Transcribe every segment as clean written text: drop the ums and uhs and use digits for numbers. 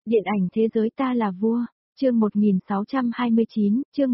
Điện ảnh thế giới ta là vua, chương 1629, chương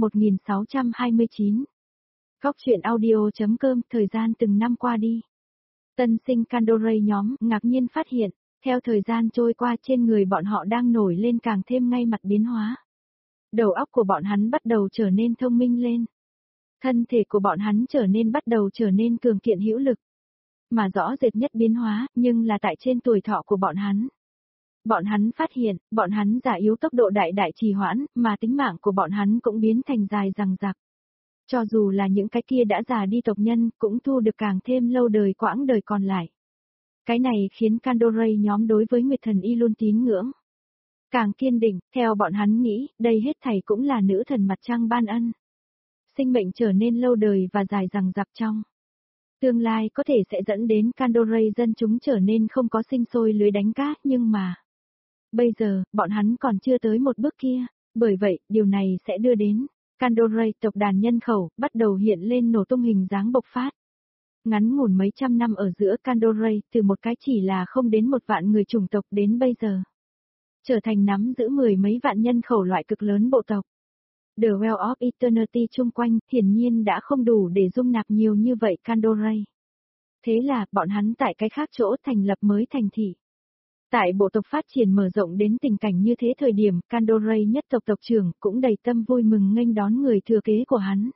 1629. Góc truyện audio.com, thời gian từng năm qua đi. Tân sinh Candoray nhóm ngạc nhiên phát hiện, theo thời gian trôi qua trên người bọn họ đang nổi lên càng thêm ngay mặt biến hóa. Đầu óc của bọn hắn bắt đầu trở nên thông minh lên. Thân thể của bọn hắn bắt đầu trở nên cường kiện hữu lực. Mà rõ rệt nhất biến hóa, nhưng là tại trên tuổi thọ của bọn hắn. Bọn hắn phát hiện, bọn hắn già yếu tốc độ đại trì hoãn, mà tính mạng của bọn hắn cũng biến thành dài dằng dặc. Cho dù là những cái kia đã già đi tộc nhân, cũng thu được càng thêm lâu đời quãng đời còn lại. Cái này khiến Candoray nhóm đối với Nguyệt Thần Y luôn tín ngưỡng. Càng kiên định, theo bọn hắn nghĩ, đây hết thảy cũng là nữ thần mặt trăng ban ân. Sinh mệnh trở nên lâu đời và dài dằng dặc trong tương lai có thể sẽ dẫn đến Candoray dân chúng trở nên không có sinh sôi lưới đánh cá, nhưng mà bây giờ, bọn hắn còn chưa tới một bước kia, bởi vậy, điều này sẽ đưa đến Candoray tộc đàn nhân khẩu, bắt đầu hiện lên nổ tung hình dáng bộc phát. Ngắn ngủn mấy trăm năm ở giữa Candoray, từ một cái chỉ là không đến một vạn người chủng tộc đến bây giờ, trở thành nắm giữ mười mấy vạn nhân khẩu loại cực lớn bộ tộc. The Well of Eternity chung quanh, hiển nhiên đã không đủ để dung nạp nhiều như vậy Candoray. Thế là, bọn hắn tại cái khác chỗ thành lập mới thành thị. Tại bộ tộc phát triển mở rộng đến tình cảnh như thế thời điểm, Candoray nhất tộc tộc trưởng cũng đầy tâm vui mừng nghênh đón người thừa kế của hắn.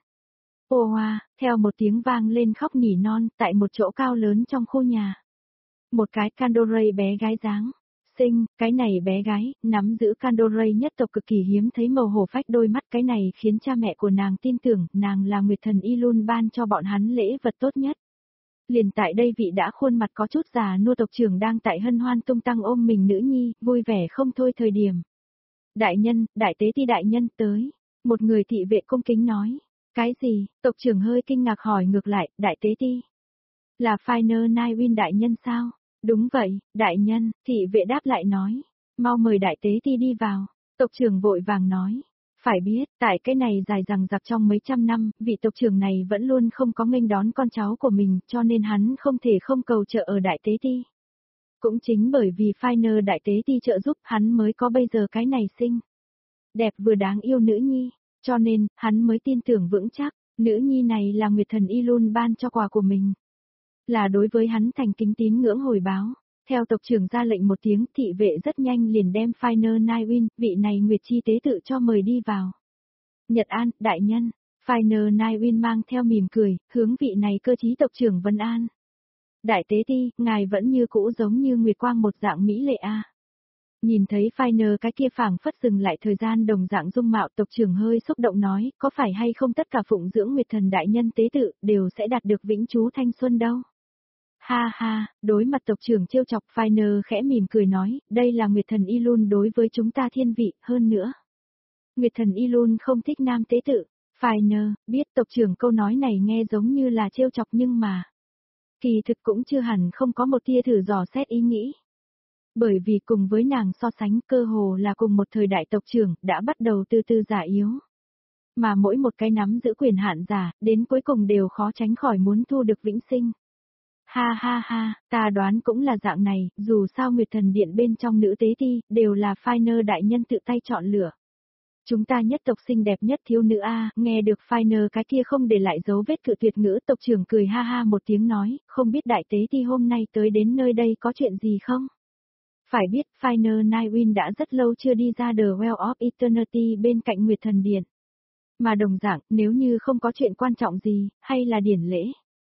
Ô hoa, theo một tiếng vang lên khóc nỉ non, tại một chỗ cao lớn trong khu nhà. Một cái Candoray bé gái dáng xinh, cái này bé gái, nắm giữ Candoray nhất tộc cực kỳ hiếm thấy màu hổ phách đôi mắt, cái này khiến cha mẹ của nàng tin tưởng nàng là Nguyệt Thần Y luôn ban cho bọn hắn lễ vật tốt nhất. Liền tại đây vị đã khuôn mặt có chút già nua tộc trưởng đang tại hân hoan tung tăng ôm mình nữ nhi, vui vẻ không thôi thời điểm. Đại nhân, đại tế ti đại nhân tới. Một người thị vệ cung kính nói. Cái gì? Tộc trưởng hơi kinh ngạc hỏi ngược lại, đại tế ti. Là Finer Naiwin đại nhân sao? Đúng vậy, đại nhân, thị vệ đáp lại nói. Mau mời đại tế ti đi vào. Tộc trưởng vội vàng nói. Phải biết, tại cái này dài dằng dặc trong mấy trăm năm, vị tộc trưởng này vẫn luôn không có nghênh đón con cháu của mình, cho nên hắn không thể không cầu trợ ở đại tế ti. Cũng chính bởi vì Finer đại tế ti trợ giúp hắn mới có bây giờ cái này xinh đẹp vừa đáng yêu nữ nhi, cho nên, hắn mới tin tưởng vững chắc, nữ nhi này là Nguyệt Thần Y luôn ban cho quà của mình. Là đối với hắn thành kính tín ngưỡng hồi báo. Theo tộc trưởng ra lệnh một tiếng, thị vệ rất nhanh liền đem Finer Naiwin, vị này Nguyệt Chi tế tự cho mời đi vào. Nhật an, đại nhân. Finer Naiwin mang theo mỉm cười, hướng vị này cơ trí tộc trưởng vân an. Đại tế ti, ngài vẫn như cũ giống như Nguyệt Quang một dạng mỹ lệ a. Nhìn thấy Finer cái kia phảng phất dừng lại thời gian đồng dạng dung mạo, tộc trưởng hơi xúc động nói, có phải hay không tất cả phụng dưỡng Nguyệt Thần đại nhân tế tự, đều sẽ đạt được vĩnh trú thanh xuân đâu. Ha ha, đối mặt tộc trưởng trêu chọc, Finer khẽ mỉm cười nói, đây là Nguyệt Thần Y luôn đối với chúng ta thiên vị, hơn nữa. Nguyệt Thần Y luôn không thích nam tế tự. Finer, biết tộc trưởng câu nói này nghe giống như là trêu chọc nhưng mà kỳ thực cũng chưa hẳn không có một tia thử dò xét ý nghĩ. Bởi vì cùng với nàng so sánh, cơ hồ là cùng một thời đại tộc trưởng đã bắt đầu từ từ già yếu. Mà mỗi một cái nắm giữ quyền hạn giả, đến cuối cùng đều khó tránh khỏi muốn thu được vĩnh sinh. Ha ha ha, ta đoán cũng là dạng này, dù sao Nguyệt Thần Điện bên trong nữ tế ti, đều là Finer đại nhân tự tay chọn lựa. Chúng ta nhất tộc xinh đẹp nhất thiếu nữ A, nghe được Finer cái kia không để lại dấu vết cự tuyệt ngữ, tộc trưởng cười ha ha một tiếng nói, không biết đại tế ti hôm nay tới đến nơi đây có chuyện gì không? Phải biết, Finer Naiwin đã rất lâu chưa đi ra The Well of Eternity bên cạnh Nguyệt Thần Điện. Mà đồng dạng, nếu như không có chuyện quan trọng gì, hay là điển lễ,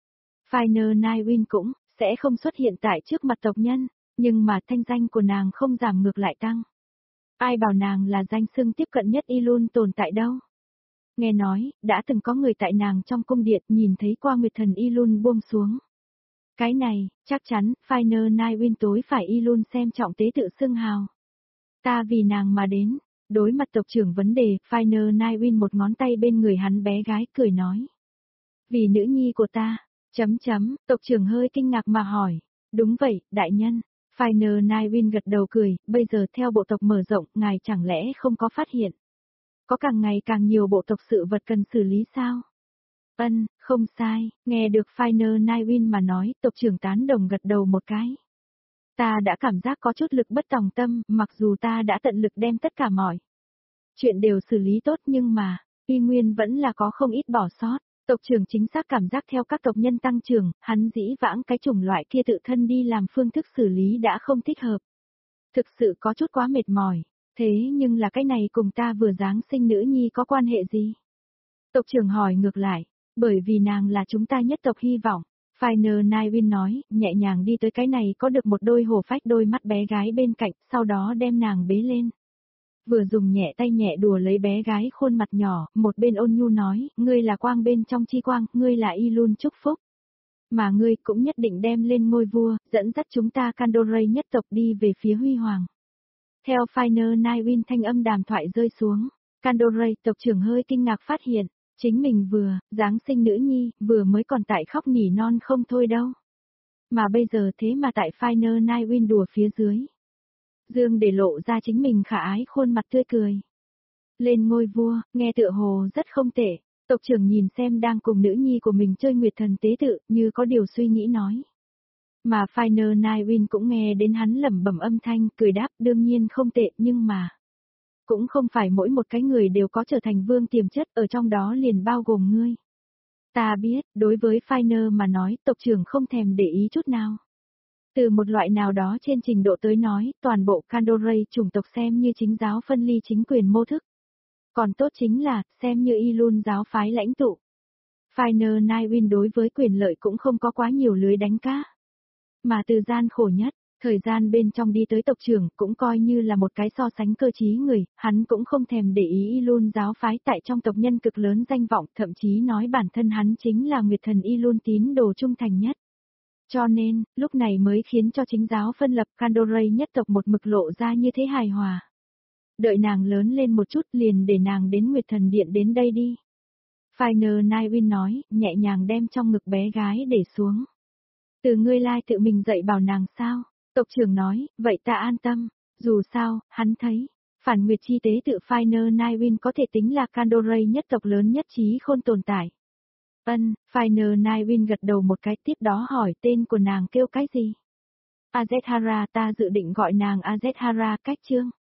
Finer Naiwin cũng sẽ không xuất hiện tại trước mặt tộc nhân, nhưng mà thanh danh của nàng không giảm ngược lại tăng. Ai bảo nàng là danh xưng tiếp cận nhất y luôn tồn tại đâu. Nghe nói, đã từng có người tại nàng trong cung điện nhìn thấy qua Nguyệt Thần Y luôn buông xuống. Cái này, chắc chắn, Finer Naiwin tối phải y luôn xem trọng tế tự xưng hào. Ta vì nàng mà đến, đối mặt tộc trưởng vấn đề, Finer Naiwin một ngón tay bên người hắn bé gái cười nói. Vì nữ nhi của ta, tộc trưởng hơi kinh ngạc mà hỏi. Đúng vậy, đại nhân. Finer Naiwin gật đầu cười, bây giờ theo bộ tộc mở rộng, ngài chẳng lẽ không có phát hiện. Có càng ngày càng nhiều bộ tộc sự vật cần xử lý sao? Không sai, nghe được Finer Naiwin mà nói, tộc trưởng tán đồng gật đầu một cái. Ta đã cảm giác có chút lực bất tòng tâm, mặc dù ta đã tận lực đem tất cả mọi chuyện đều xử lý tốt nhưng mà, y nguyên vẫn là có không ít bỏ sót. Tộc trưởng chính xác cảm giác theo các tộc nhân tăng trưởng, hắn dĩ vãng cái chủng loại kia tự thân đi làm phương thức xử lý đã không thích hợp. Thực sự có chút quá mệt mỏi, thế nhưng là cái này cùng ta vừa giáng sinh nữ nhi có quan hệ gì? Tộc trưởng hỏi ngược lại, bởi vì nàng là chúng ta nhất tộc hy vọng. Finer Naiwin nói, nhẹ nhàng đi tới cái này có được một đôi hổ phách đôi mắt bé gái bên cạnh, sau đó đem nàng bế lên. Vừa dùng nhẹ tay nhẹ đùa lấy bé gái khuôn mặt nhỏ, một bên ôn nhu nói, ngươi là quang bên trong chi quang, ngươi là y luôn chúc phúc. Mà ngươi cũng nhất định đem lên ngôi vua, dẫn dắt chúng ta Candoray nhất tộc đi về phía huy hoàng. Theo Finer Naiwin thanh âm đàm thoại rơi xuống, Candoray tộc trưởng hơi kinh ngạc phát hiện, chính mình vừa, giáng sinh nữ nhi, vừa mới còn tại khóc nỉ non không thôi đâu. Mà bây giờ thế mà tại Finer Naiwin đùa phía dưới. Dương để lộ ra chính mình khả ái khuôn mặt tươi cười. Lên ngôi vua, nghe tựa hồ rất không tệ, tộc trưởng nhìn xem đang cùng nữ nhi của mình chơi nguyệt thần tế tự, như có điều suy nghĩ nói. Mà Finer Naiwin cũng nghe đến hắn lẩm bẩm âm thanh, cười đáp đương nhiên không tệ nhưng mà. Cũng không phải mỗi một cái người đều có trở thành vương tiềm chất ở trong đó liền bao gồm ngươi. Ta biết, đối với Finer mà nói tộc trưởng không thèm để ý chút nào. Từ một loại nào đó trên trình độ tới nói, toàn bộ Candoray chủng tộc xem như chính giáo phân ly chính quyền mô thức. Còn tốt chính là, xem như y luôn giáo phái lãnh tụ. Finer Naiwin đối với quyền lợi cũng không có quá nhiều lưới đánh cá. Mà từ gian khổ nhất, thời gian bên trong đi tới tộc trưởng cũng coi như là một cái so sánh cơ trí người, hắn cũng không thèm để ý y luôn giáo phái tại trong tộc nhân cực lớn danh vọng, thậm chí nói bản thân hắn chính là nguyệt thần y luôn tín đồ trung thành nhất. Cho nên, lúc này mới khiến cho chính giáo phân lập Candoray nhất tộc một mực lộ ra như thế hài hòa. Đợi nàng lớn lên một chút liền để nàng đến Nguyệt Thần Điện đến đây đi. Finer Naiwin nói, nhẹ nhàng đem trong ngực bé gái để xuống. Từ ngươi lai tự mình dạy bảo nàng sao? Tộc trưởng nói, vậy ta an tâm. Dù sao, hắn thấy, phản nguyệt chi tế tự Finer Naiwin có thể tính là Candoray nhất tộc lớn nhất trí khôn tồn tại. Finer Naiwin gật đầu một cái tiếp đó hỏi tên của nàng kêu cái gì? Azethara ta dự định gọi nàng Azethara cách chương.